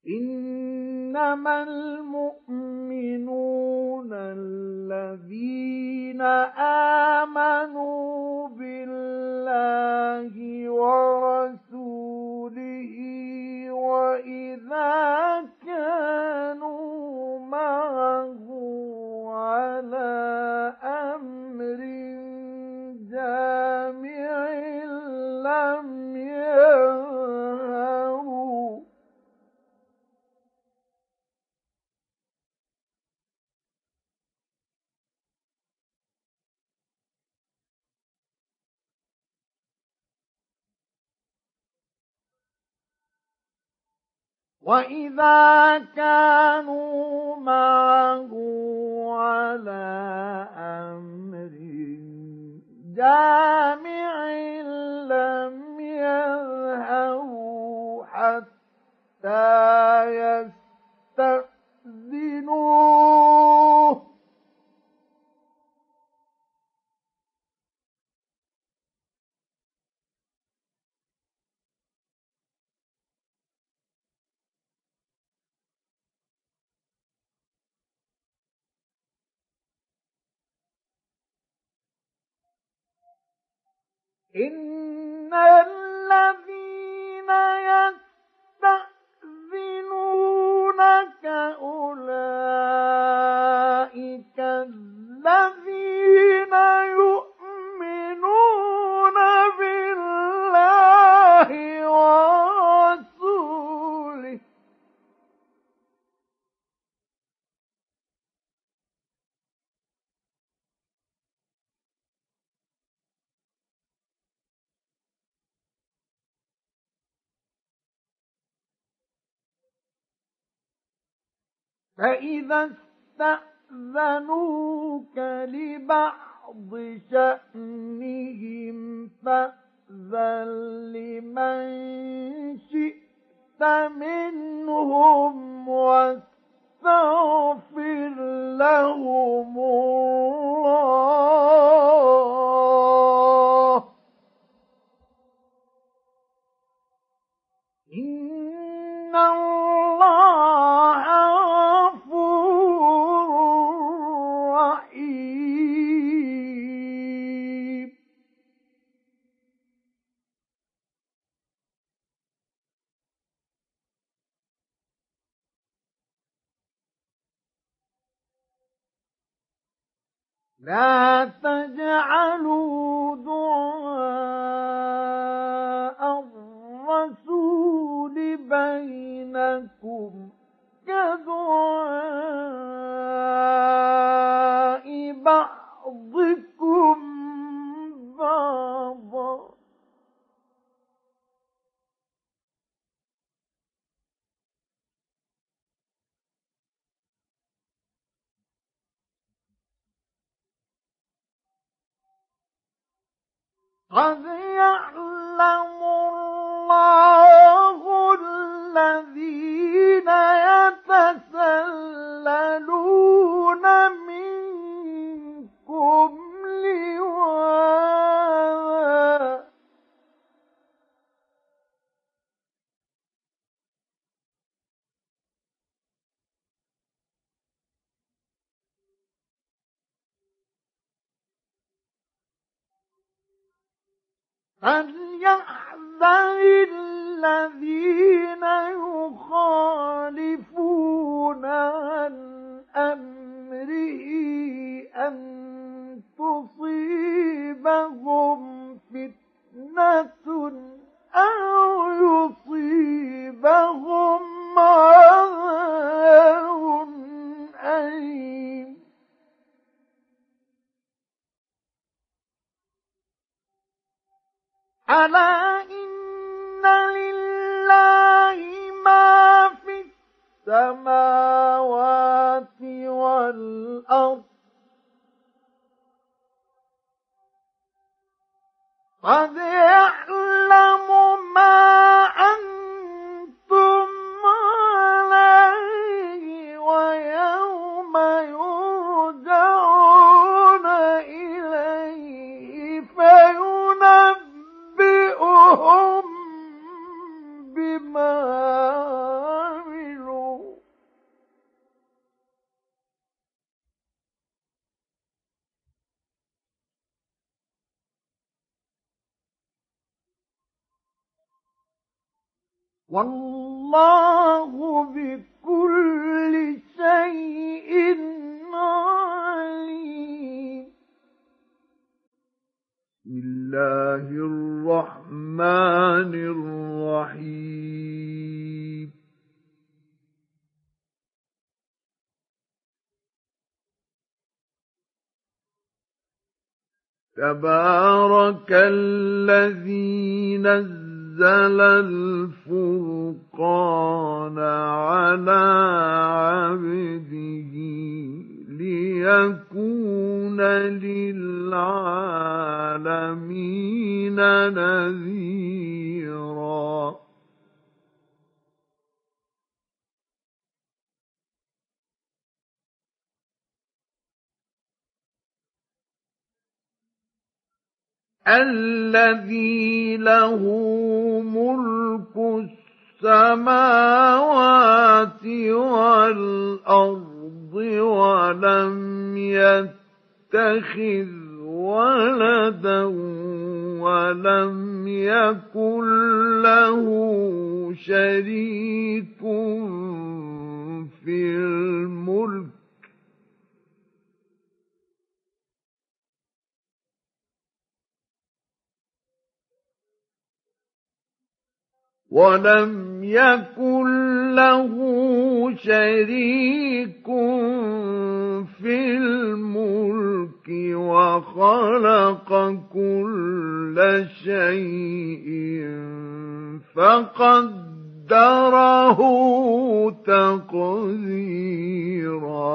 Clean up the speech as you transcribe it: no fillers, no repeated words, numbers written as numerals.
إنما المؤمنون الذين آمنوا بالله ورسوله وإذا كانوا معه على أمر جامع لم يذهبوا وإذا كانوا معه على أمر جامع لم يذهبوا حتى يستأذنوه إن الذين يستأذنونك أولئك الذين يؤمنون بالله ورسوله فإذا استأذنوك لبعض شأنهم فأذن لمن شئت منهم واستغفر لهم الله إن الله غفور رحيم لا تجعلوا دعاء الرسول بينكم كدعاء بعضكم بعضا قد يعلم الله الذين يتسللون منكم لواذا فليحذر الذين يخالفون عن أمره أن تصيبهم فتنة أو يصيبهم عذاب أليم ألا إن لله ما في السماوات والأرض قد يعلم ما أنتم عليه ويوم يرجعون إليه فينبئهم بما عملوا والله بكل شيء عليم. بسم الله الرحمن الرحيم. تبارك الذي نزل الفرقان على عبده ليكون للعالمين نذيرا. الذي له ملك السماوات والأرض ولم يتخذ ولدا ولم يكن له شريك في الملك ولم يكن له شريك في الملك وخلق كل شيء فقدره تقديرا.